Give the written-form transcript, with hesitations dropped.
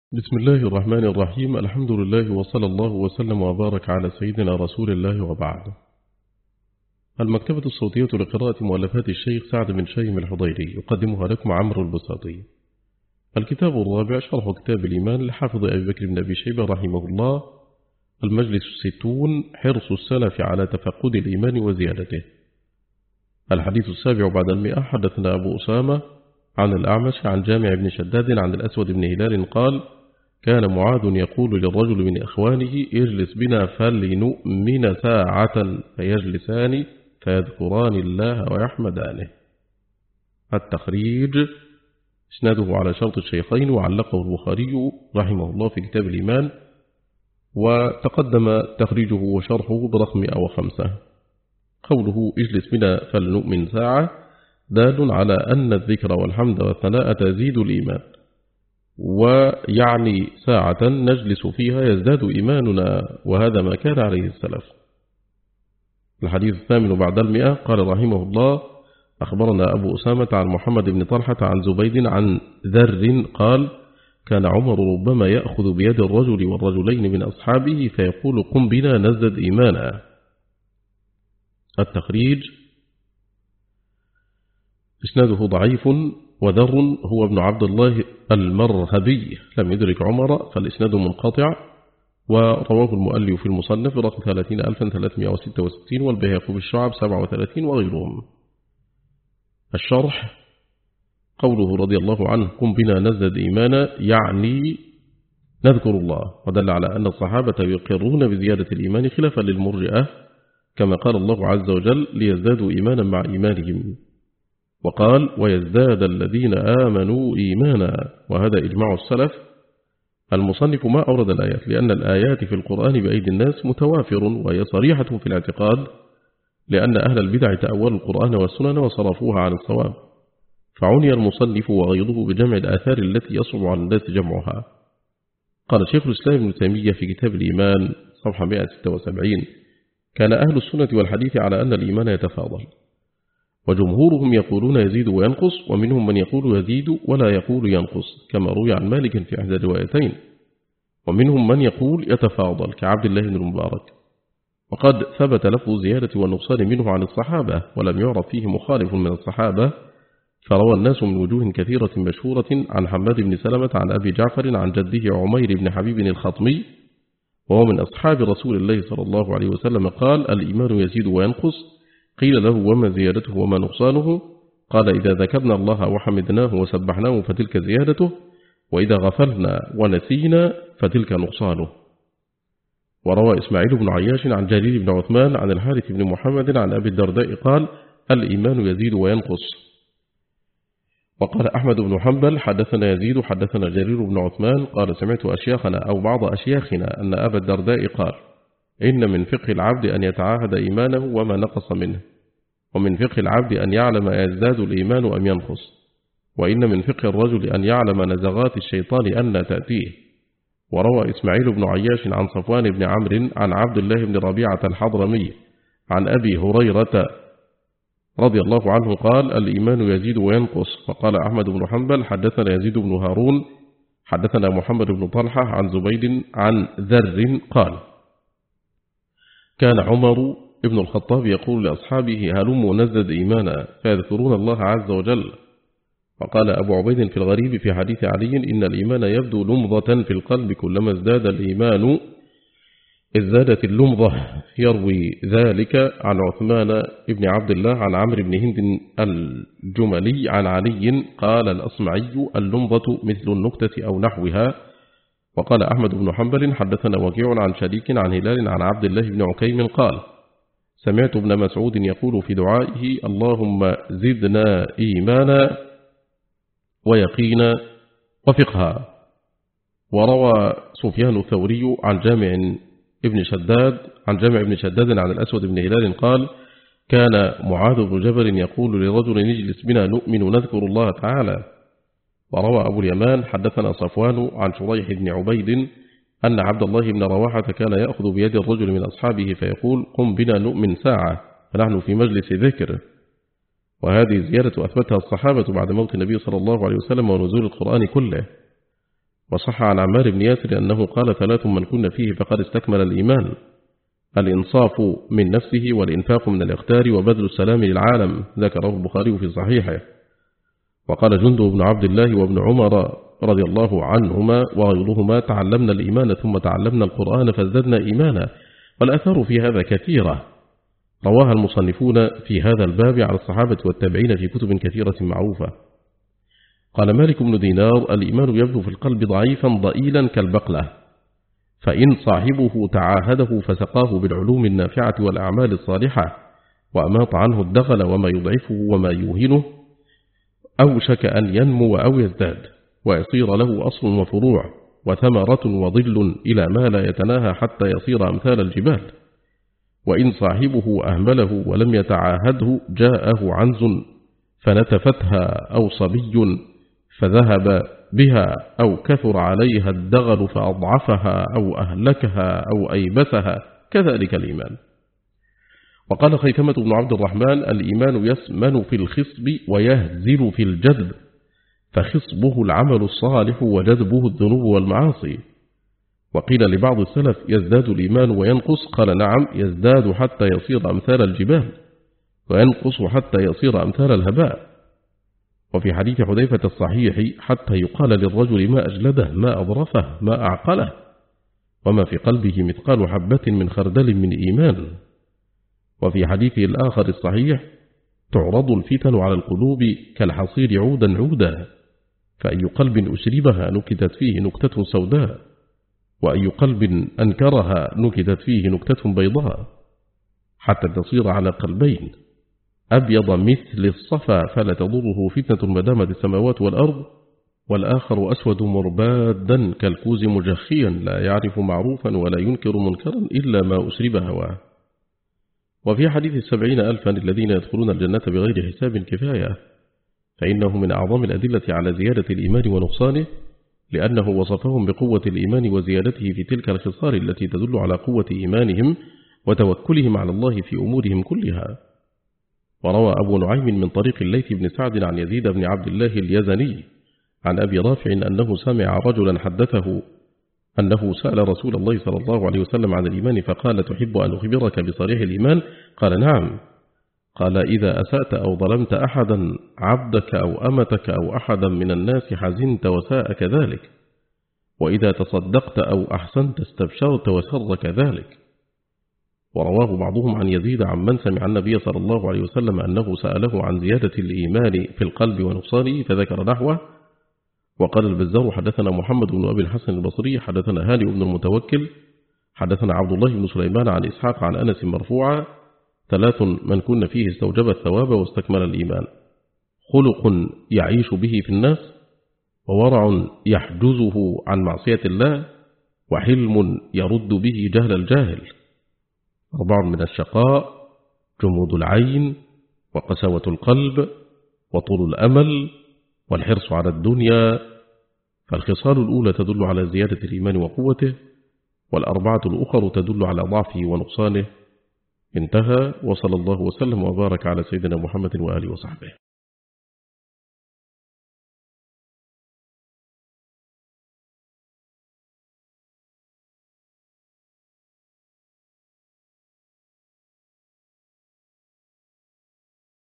بسم الله الرحمن الرحيم. الحمد لله وصلى الله وسلم وبارك على سيدنا رسول الله وبعد. المكتبة الصوتية لقراءة مؤلفات الشيخ سعد بن شيم الحضيري يقدمها لكم عمرو البساطي. الكتاب الرابع شرح كتاب الإيمان لحافظ أبي بكر بن أبي شيبة رحمه الله. المجلس 60 حرص السلف على تفقد الإيمان وزيادته. الحديث السابع بعد 100. حدثنا أبو أسامة عن الأعمش عن جامع بن شداد عن الأسود بن هلال قال: كان معاذ يقول للرجل من إخوانه: اجلس بنا فلنؤمن ساعة، فيجلسان فيذكران الله ويحمدانه. التخريج: اسناده على شرط الشيخين، وعلقه البخاري رحمه الله في كتاب الإيمان، وتقدم تخريجه وشرحه برقم 105. قوله اجلس بنا فلنؤمن ساعة دال على أن الذكر والحمد والثناء تزيد الإيمان، ويعني ساعة نجلس فيها يزداد إيماننا، وهذا ما كان عليه السلف. الحديث الثامن بعد 100. قال رحمه الله: أخبرنا أبو أسامة عن محمد بن طلحة عن زبيد عن ذر قال: كان عمر ربما يأخذ بيد الرجل والرجلين من أصحابه فيقول: قم بنا نزدد إيمانا. التخريج: إسناده ضعيف، وذر هو ابن عبد الله المرهبي لم يدرك عمر، فالإسناد منقطع، ورواه المؤلف في المصنف برقم 30366 والبيهقي بالشعب 37 وغيرهم. الشرح: قوله رضي الله عنه: قم بنا نزدد إيمانا، يعني نذكر الله، ودل على أن الصحابة يقرون بزيادة الإيمان خلافا للمرجئة، كما قال الله عز وجل: ليزدادوا إيمانا مع إيمانهم. وقال: ويزداد الذين آمنوا إيمانا، وهذا إجماع السلف. المصنف ما أورد الآيات لأن الآيات في القرآن بأيدي الناس متوافر، وهي صريحة في الاعتقاد، لأن أهل البدع تأولوا القرآن والسنن وصرفوها عن الصواب، فعني المصنف وغيره بجمع الآثار التي يصعب على الناس جمعها. قال شيخ الإسلام ابن تيمية في كتاب الإيمان صفحة 176: كان أهل السنة والحديث على أن الإيمان يتفاضل، وجمهورهم يقولون يزيد وينقص، ومنهم من يقول يزيد ولا يقول ينقص، كما روي عن مالك في إحدى الروايتين، ومنهم من يقول يتفاضل كعبد الله بن المبارك. وقد ثبت لفظ الزيادة والنقصان منه عن الصحابة، ولم يعرف فيه مخالف من الصحابة، فروى الناس من وجوه كثيرة مشهورة عن حماد بن سلمة عن أبي جعفر عن جده عمير بن حبيب الخطمي، وهو من أصحاب رسول الله صلى الله عليه وسلم، قال: الإيمان يزيد وينقص. قيل له: وما زيادته وما نقصانه؟ قال: إذا ذكرنا الله وحمدناه وسبحناه فتلك زيادته، وإذا غفلنا ونسينا فتلك نقصانه. وروى إسماعيل بن عياش عن جرير بن عثمان عن الحارث بن محمد عن أبي الدرداء قال: الإيمان يزيد وينقص. وقال أحمد بن حنبل: حدثنا يزيد حدثنا جرير بن عثمان قال: سمعت أشياخنا أو بعض أشياخنا أن أبا الدرداء قال: إن من فقه العبد أن يتعاهد إيمانه وما نقص منه، ومن فقه العبد أن يعلم أيزداد الإيمان أم ينقص، وإن من فقه الرجل أن يعلم نزغات الشيطان أن تأتيه. وروى إسماعيل بن عياش عن صفوان بن عمرو عن عبد الله بن ربيعة الحضرمي عن أبي هريرة رضي الله عنه قال: الإيمان يزيد وينقص. وقال أحمد بن حنبل: حدثنا يزيد بن هارون حدثنا محمد بن طلحة عن زبيد عن ذر قال: كان عمر ابن الخطاب يقول لأصحابه: هلموا نزدد إيمانا، فيذكرون الله عز وجل. وقال أبو عبيد في الغريب في حديث علي: إن الإيمان يبدو لمضة في القلب، كلما ازداد الإيمان ازدادت اللمضة. يروي ذلك عن عثمان بن عبد الله عن عمرو بن هند الجملي عن علي قال الأصمعي: اللمضة مثل النكتة أو نحوها. وقال أحمد بن حنبل: حدثنا وكيع عن شريك عن هلال عن عبد الله بن عكيم قال: سمعت ابن مسعود يقول في دعائه: اللهم زدنا إيمانا ويقينا وفقها. وروى سفيان الثوري عن جامع بن شداد عن الأسود بن هلال قال: كان معاذ بن جبل يقول لرجل: نجلس بنا نؤمن نذكر الله تعالى. وروى أبو اليمان حدثنا صفوان عن شريح بن عبيد أن عبد الله بن رواحة كان يأخذ بيد الرجل من أصحابه فيقول: قم بنا نؤمن ساعة، فنحن في مجلس ذكر. وهذه زيادة أثبتها الصحابة بعد موت النبي صلى الله عليه وسلم ونزول القرآن كله. وصح عن عمار بن ياسر أنه قال 3 من كن فيه فقد استكمل الإيمان: الإنصاف من نفسه، والإنفاق من الإختار، وبذل السلام للعالم. ذكره البخاري في صحيحه. وقال جندب بن عبد الله وابن عمر رضي الله عنهما وغيرهما: تعلمنا الإيمان ثم تعلمنا القرآن فازددنا إيمانا. والأثار في هذا كثيرة رواها المصنفون في هذا الباب عن الصحابة والتابعين في كتب كثيرة معروفة. قال مالك بن دينار: الإيمان يبدو في القلب ضعيفا ضئيلا كالبقلة، فإن صاحبه تعاهده فسقاه بالعلوم النافعة والأعمال الصالحة وأماط عنه الدغل وما يضعفه وما يوهنه، أوشك أن ينمو أو يزداد ويصير له أصل وفروع وثمرة وظل إلى ما لا يتناهى حتى يصير أمثال الجبال. وإن صاحبه أهمله ولم يتعاهده جاءه عنز فنتفتها أو صبي فذهب بها، أو كثر عليها الدغل فأضعفها أو أهلكها أو أيبسها. كذلك الإيمان. وقال خيثمة بن عبد الرحمن: الإيمان يسمن في الخصب ويهزل في الجذب، فخصبه العمل الصالح وجذبه الذنوب والمعاصي. وقيل لبعض السلف: يزداد الإيمان وينقص؟ قال: نعم، يزداد حتى يصير أمثال الجبال، وينقص حتى يصير أمثال الهباء. وفي حديث حذيفة الصحيح: حتى يقال للرجل ما أجلده، ما أظرفه، ما أعقله، وما في قلبه مثقال حبة من خردل من إيمان. وفي حديثه الآخر الصحيح: تعرض الفتن على القلوب كالحصير عودا عودا، فأي قلب أشربها نكتت فيه نكتة سوداء، وأي قلب أنكرها نكتت فيه نكتة بيضاء، حتى تصير على قلبين: أبيض مثل الصفا فلا تضره فتنة ما دامت السماوات والأرض، والآخر أسود مربادا كالكوز مجخيا لا يعرف معروفا ولا ينكر منكرا إلا ما أشرب هواه. وفي حديث 70,000 الذين يدخلون الجنة بغير حساب كفاية، فإنه من أعظم الأدلة على زيادة الإيمان ونقصانه، لأنه وصفهم بقوة الإيمان وزيادته في تلك الخصال التي تدل على قوة إيمانهم وتوكلهم على الله في أمورهم كلها. وروى أبو نعيم من طريق الليث بن سعد عن يزيد بن عبد الله اليزني عن أبي رافع أنه سمع رجلا حدثه أنه سأل رسول الله صلى الله عليه وسلم عن الإيمان فقال: تحب أن أخبرك بصريح الإيمان؟ قال: نعم. قال: إذا أسأت أو ظلمت أحدا، عبدك أو أمتك أو أحدا من الناس، حزنت وساءك ذلك، وإذا تصدقت أو أحسنت استبشرت وسرك ذلك. ورواه بعضهم عن يزيد عمن سمع النبي صلى الله عليه وسلم أنه سأله عن زيادة الإيمان في القلب ونقصانه فذكر نحوه. وقال البزار: حدثنا محمد بن أبي الحسن البصري حدثنا هاني بن المتوكل حدثنا عبد الله بن سليمان عن إسحاق عن أنس مرفوعا: 3 من كن فيه استوجب الثواب واستكمل الإيمان: خلق يعيش به في الناس، وورع يحجزه عن معصية الله، وحلم يرد به جهل الجاهل. 4 من الشقاء: جمود العين، وقسوة القلب، وطول الأمل، والحرص على الدنيا. فالخصال الأولى تدل على زيادة الإيمان وقوته، والأربعة الأخر تدل على ضعفه ونقصانه. انتهى. وصلى الله وسلم وبارك على سيدنا محمد وآله وصحبه.